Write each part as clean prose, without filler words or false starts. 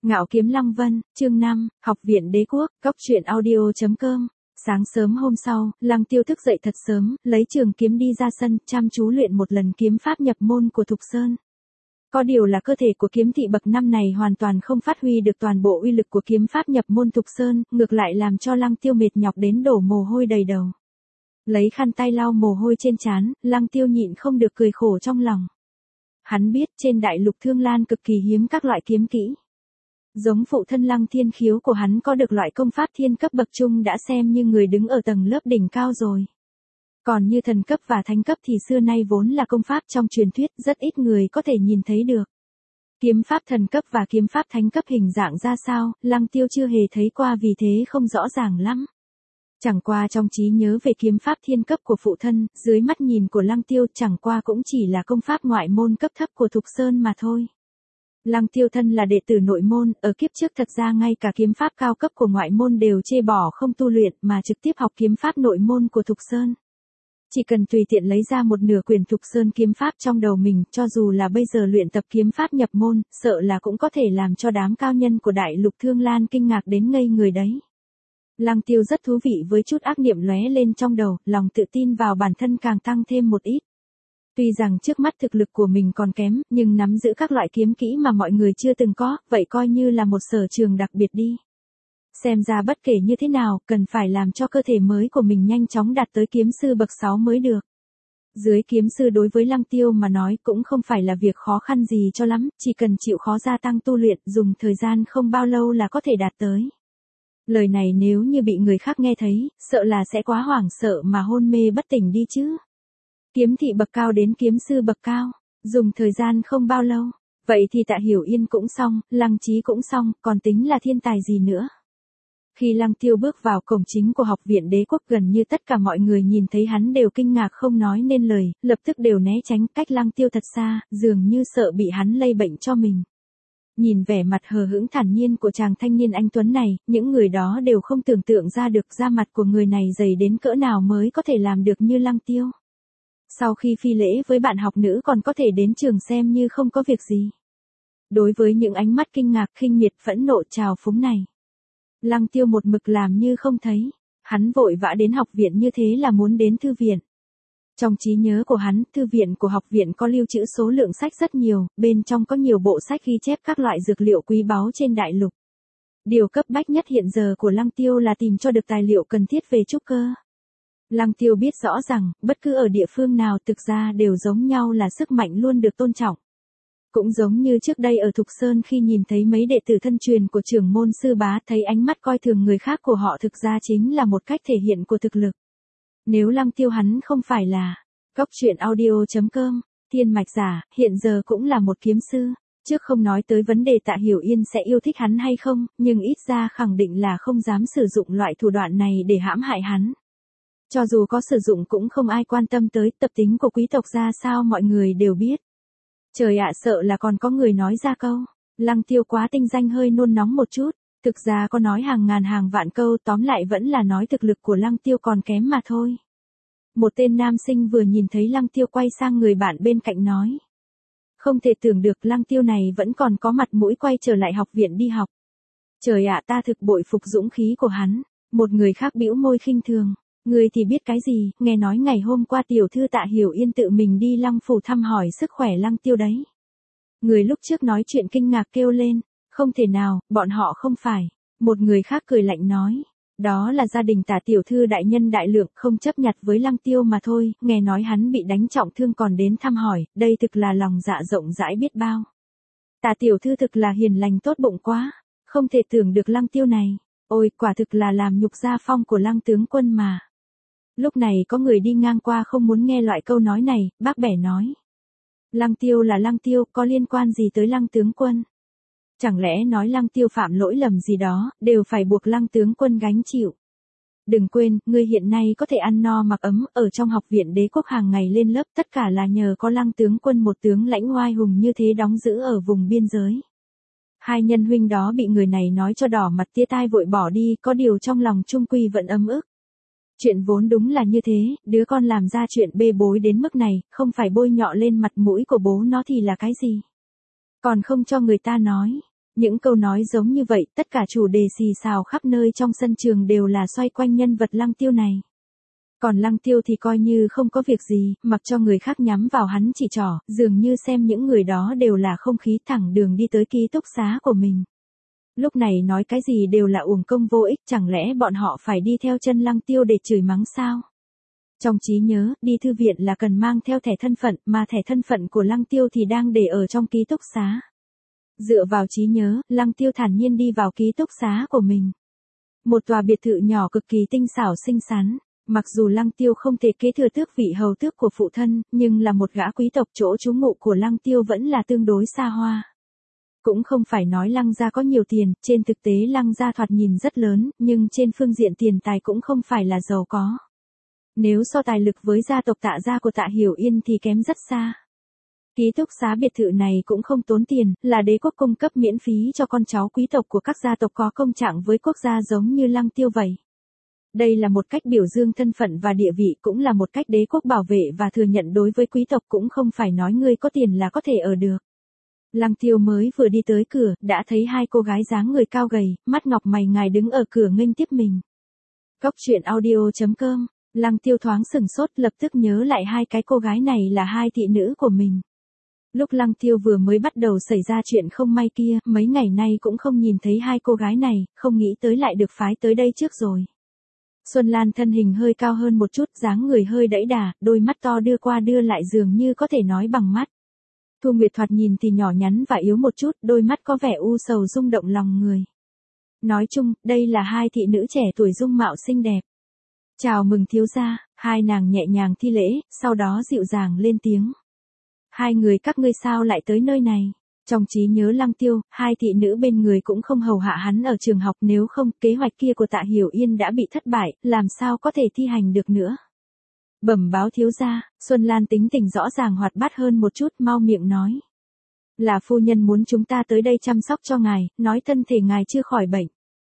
Ngạo Kiếm Lăng Vân, chương 5, Học viện Đế Quốc, Cóc truyện audio.com. Sáng sớm hôm sau, Lăng Tiêu thức dậy thật sớm, lấy trường kiếm đi ra sân, chăm chú luyện một lần kiếm pháp nhập môn của Thục Sơn. Có điều là cơ thể của kiếm thị bậc 5 này hoàn toàn không phát huy được toàn bộ uy lực của kiếm pháp nhập môn Thục Sơn, ngược lại làm cho Lăng Tiêu mệt nhọc đến đổ mồ hôi đầy đầu. Lấy khăn tay lau mồ hôi trên trán, Lăng Tiêu nhịn không được cười khổ trong lòng. Hắn biết trên đại lục Thương Lan cực kỳ hiếm các loại kiếm kỹ. Giống phụ thân Lăng Thiên Khiếu của hắn có được loại công pháp thiên cấp bậc trung đã xem như người đứng ở tầng lớp đỉnh cao rồi. Còn như thần cấp và thánh cấp thì xưa nay vốn là công pháp trong truyền thuyết, rất ít người có thể nhìn thấy được. Kiếm pháp thần cấp và kiếm pháp thánh cấp hình dạng ra sao, Lăng Tiêu chưa hề thấy qua, vì thế không rõ ràng lắm. Chẳng qua trong trí nhớ về kiếm pháp thiên cấp của phụ thân, dưới mắt nhìn của Lăng Tiêu chẳng qua cũng chỉ là công pháp ngoại môn cấp thấp của Thục Sơn mà thôi. Lăng Tiêu thân là đệ tử nội môn, ở kiếp trước thật ra ngay cả kiếm pháp cao cấp của ngoại môn đều chê bỏ không tu luyện mà trực tiếp học kiếm pháp nội môn của Thục Sơn. Chỉ cần tùy tiện lấy ra một nửa quyển Thục Sơn kiếm pháp trong đầu mình, cho dù là bây giờ luyện tập kiếm pháp nhập môn, sợ là cũng có thể làm cho đám cao nhân của đại lục Thương Lan kinh ngạc đến ngây người đấy. Lăng Tiêu rất thú vị với chút ác niệm lóe lên trong đầu, lòng tự tin vào bản thân càng tăng thêm một ít. Tuy rằng trước mắt thực lực của mình còn kém, nhưng nắm giữ các loại kiếm kỹ mà mọi người chưa từng có, vậy coi như là một sở trường đặc biệt đi. Xem ra bất kể như thế nào, cần phải làm cho cơ thể mới của mình nhanh chóng đạt tới kiếm sư bậc 6 mới được. Dưới kiếm sư đối với Lăng Tiêu mà nói cũng không phải là việc khó khăn gì cho lắm, chỉ cần chịu khó gia tăng tu luyện, dùng thời gian không bao lâu là có thể đạt tới. Lời này nếu như bị người khác nghe thấy, sợ là sẽ quá hoảng sợ mà hôn mê bất tỉnh đi chứ. Kiếm thị bậc cao đến kiếm sư bậc cao, dùng thời gian không bao lâu, vậy thì Tạ Hiểu Yên cũng xong, Lăng Chí cũng xong, còn tính là thiên tài gì nữa. Khi Lăng Tiêu bước vào cổng chính của Học viện Đế Quốc, gần như tất cả mọi người nhìn thấy hắn đều kinh ngạc không nói nên lời, lập tức đều né tránh cách Lăng Tiêu thật xa, dường như sợ bị hắn lây bệnh cho mình. Nhìn vẻ mặt hờ hững thản nhiên của chàng thanh niên anh tuấn này, những người đó đều không tưởng tượng ra được da mặt của người này dày đến cỡ nào mới có thể làm được như Lăng Tiêu. Sau khi phi lễ với bạn học nữ còn có thể đến trường xem như không có việc gì. Đối với những ánh mắt kinh ngạc, khinh miệt, phẫn nộ, trào phúng này, Lăng Tiêu một mực làm như không thấy. Hắn vội vã đến học viện như thế là muốn đến thư viện. Trong trí nhớ của hắn, thư viện của học viện có lưu trữ số lượng sách rất nhiều, bên trong có nhiều bộ sách ghi chép các loại dược liệu quý báu trên đại lục. Điều cấp bách nhất hiện giờ của Lăng Tiêu là tìm cho được tài liệu cần thiết về trúc cơ. Lăng Tiêu biết rõ rằng, bất cứ ở địa phương nào thực ra đều giống nhau là sức mạnh luôn được tôn trọng. Cũng giống như trước đây ở Thục Sơn khi nhìn thấy mấy đệ tử thân truyền của trưởng môn sư bá, thấy ánh mắt coi thường người khác của họ thực ra chính là một cách thể hiện của thực lực. Nếu Lăng Tiêu hắn không phải là Cóc truyện audio.com, thiên mạch giả, hiện giờ cũng là một kiếm sư. Trước không nói tới vấn đề Tạ Hiểu Yên sẽ yêu thích hắn hay không, nhưng ít ra khẳng định là không dám sử dụng loại thủ đoạn này để hãm hại hắn. Cho dù có sử dụng cũng không ai quan tâm tới, tập tính của quý tộc ra sao mọi người đều biết. Trời ạ, sợ là còn có người nói ra câu Lăng Tiêu quá tinh danh hơi nôn nóng một chút. Thực ra có nói hàng ngàn hàng vạn câu, tóm lại vẫn là nói thực lực của Lăng Tiêu còn kém mà thôi. Một tên nam sinh vừa nhìn thấy Lăng Tiêu quay sang người bạn bên cạnh nói. Không thể tưởng được Lăng Tiêu này vẫn còn có mặt mũi quay trở lại học viện đi học. Trời ạ, ta thực bội phục dũng khí của hắn. Một người khác bĩu môi khinh thường. Người thì biết cái gì, nghe nói ngày hôm qua tiểu thư Tạ Hiểu Yên tự mình đi Lăng phủ thăm hỏi sức khỏe Lăng Tiêu đấy. Người lúc trước nói chuyện kinh ngạc kêu lên. Không thể nào, bọn họ không phải. Một người khác cười lạnh nói. Đó là gia đình Tạ tiểu thư đại nhân đại lượng, không chấp nhặt với Lăng Tiêu mà thôi, nghe nói hắn bị đánh trọng thương còn đến thăm hỏi, đây thực là lòng dạ rộng rãi biết bao. Tạ tiểu thư thực là hiền lành tốt bụng quá, không thể tưởng được Lăng Tiêu này, ôi quả thực là làm nhục gia phong của Lăng tướng quân mà. Lúc này có người đi ngang qua không muốn nghe loại câu nói này, bác bẻ nói. Lăng Tiêu là Lăng Tiêu, có liên quan gì tới Lăng tướng quân? Chẳng lẽ nói Lăng Tiêu phạm lỗi lầm gì đó, đều phải buộc Lăng tướng quân gánh chịu. Đừng quên, ngươi hiện nay có thể ăn no mặc ấm, ở trong học viện Đế Quốc hàng ngày lên lớp, tất cả là nhờ có Lăng tướng quân một tướng lãnh oai hùng như thế đóng giữ ở vùng biên giới. Hai nhân huynh đó bị người này nói cho đỏ mặt tía tai vội bỏ đi, có điều trong lòng trung quy vẫn ấm ức. Chuyện vốn đúng là như thế, đứa con làm ra chuyện bê bối đến mức này, không phải bôi nhọ lên mặt mũi của bố nó thì là cái gì? Còn không cho người ta nói. Những câu nói giống như vậy, tất cả chủ đề xì xào khắp nơi trong sân trường đều là xoay quanh nhân vật Lăng Tiêu này. Còn Lăng Tiêu thì coi như không có việc gì, mặc cho người khác nhắm vào hắn chỉ trỏ, dường như xem những người đó đều là không khí, thẳng đường đi tới ký túc xá của mình. Lúc này nói cái gì đều là uổng công vô ích, chẳng lẽ bọn họ phải đi theo chân Lăng Tiêu để chửi mắng sao? Trong trí nhớ, đi thư viện là cần mang theo thẻ thân phận, mà thẻ thân phận của Lăng Tiêu thì đang để ở trong ký túc xá. Dựa vào trí nhớ, Lăng Tiêu thản nhiên đi vào ký túc xá của mình. Một tòa biệt thự nhỏ cực kỳ tinh xảo xinh xắn. Mặc dù Lăng Tiêu không thể kế thừa tước vị hầu tước của phụ thân, nhưng là một gã quý tộc, chỗ trú ngụ của Lăng Tiêu vẫn là tương đối xa hoa. Cũng không phải nói Lăng gia có nhiều tiền, trên thực tế Lăng gia thoạt nhìn rất lớn, nhưng trên phương diện tiền tài cũng không phải là giàu có. Nếu so tài lực với gia tộc Tạ gia của Tạ Hiểu Yên thì kém rất xa. Ký túc xá biệt thự này cũng không tốn tiền, là đế quốc cung cấp miễn phí cho con cháu quý tộc của các gia tộc có công trạng với quốc gia giống như Lăng Tiêu vậy. Đây là một cách biểu dương thân phận và địa vị, cũng là một cách đế quốc bảo vệ và thừa nhận đối với quý tộc, cũng không phải nói ngươi có tiền là có thể ở được. Lăng Tiêu mới vừa đi tới cửa, đã thấy hai cô gái dáng người cao gầy, mắt ngọc mày ngài đứng ở cửa nghênh tiếp mình. Góc truyện audio.com, Lăng Tiêu thoáng sừng sốt, lập tức nhớ lại hai cái cô gái này là hai thị nữ của mình. Lúc Lăng Tiêu vừa mới bắt đầu xảy ra chuyện không may kia, mấy ngày nay cũng không nhìn thấy hai cô gái này, không nghĩ tới lại được phái tới đây trước rồi. Xuân Lan thân hình hơi cao hơn một chút, dáng người hơi đẫy đà, đôi mắt to đưa qua đưa lại dường như có thể nói bằng mắt. Thu Nguyệt thoạt nhìn thì nhỏ nhắn và yếu một chút, đôi mắt có vẻ u sầu rung động lòng người. Nói chung, đây là hai thị nữ trẻ tuổi dung mạo xinh đẹp. Chào mừng thiếu gia, hai nàng nhẹ nhàng thi lễ, sau đó dịu dàng lên tiếng. Hai người các ngươi sao lại tới nơi này? Trong trí nhớ Lăng Tiêu, hai thị nữ bên người cũng không hầu hạ hắn ở trường học, nếu không, kế hoạch kia của Tạ Hiểu Yên đã bị thất bại, làm sao có thể thi hành được nữa. Bẩm báo thiếu gia, Xuân Lan tính tình rõ ràng hoạt bát hơn một chút, mau miệng nói. Là phu nhân muốn chúng ta tới đây chăm sóc cho ngài, nói thân thể ngài chưa khỏi bệnh.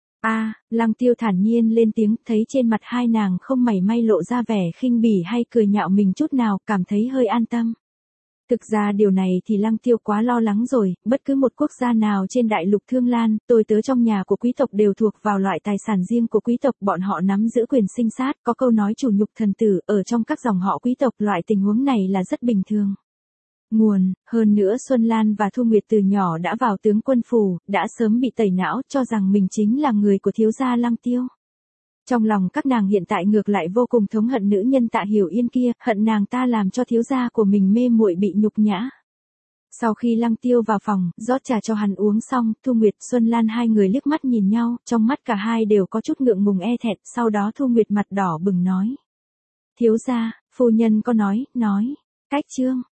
Lăng Tiêu thản nhiên lên tiếng, thấy trên mặt hai nàng không mảy may lộ ra vẻ khinh bỉ hay cười nhạo mình chút nào, cảm thấy hơi an tâm. Thực ra điều này thì Lăng Tiêu quá lo lắng rồi, bất cứ một quốc gia nào trên đại lục Thương Lan, tôi tớ trong nhà của quý tộc đều thuộc vào loại tài sản riêng của quý tộc, bọn họ nắm giữ quyền sinh sát, có câu nói chủ nhục thần tử, ở trong các dòng họ quý tộc loại tình huống này là rất bình thường. Hơn nữa Xuân Lan và Thu Nguyệt từ nhỏ đã vào tướng quân phủ, đã sớm bị tẩy não, cho rằng mình chính là người của thiếu gia Lăng Tiêu. Trong lòng các nàng hiện tại ngược lại vô cùng thống hận nữ nhân Tạ Hiểu Yên kia, hận nàng ta làm cho thiếu gia của mình mê muội bị nhục nhã. Sau khi Lăng Tiêu vào phòng, rót trà cho hắn uống xong, Thu Nguyệt, Xuân Lan hai người liếc mắt nhìn nhau, trong mắt cả hai đều có chút ngượng ngùng e thẹn, sau đó Thu Nguyệt mặt đỏ bừng nói. Thiếu gia, phu nhân có nói, cách chương.